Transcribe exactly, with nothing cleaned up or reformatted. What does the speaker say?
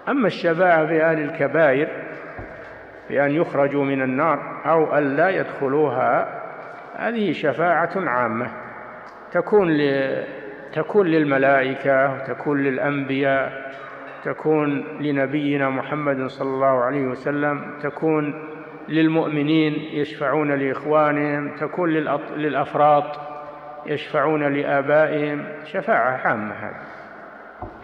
أما الشفاعة في أهل الكبائر بأن يخرجوا من النار أو أن لا يدخلوها، هذه شفاعة عامة تكون تكون للملائكة، تكون للأنبياء، تكون لنبينا محمد صلى الله عليه وسلم، تكون للمؤمنين يشفعون لإخوانهم، تكون للأفراط يشفعون لآبائهم، شفاعة عامة هذه.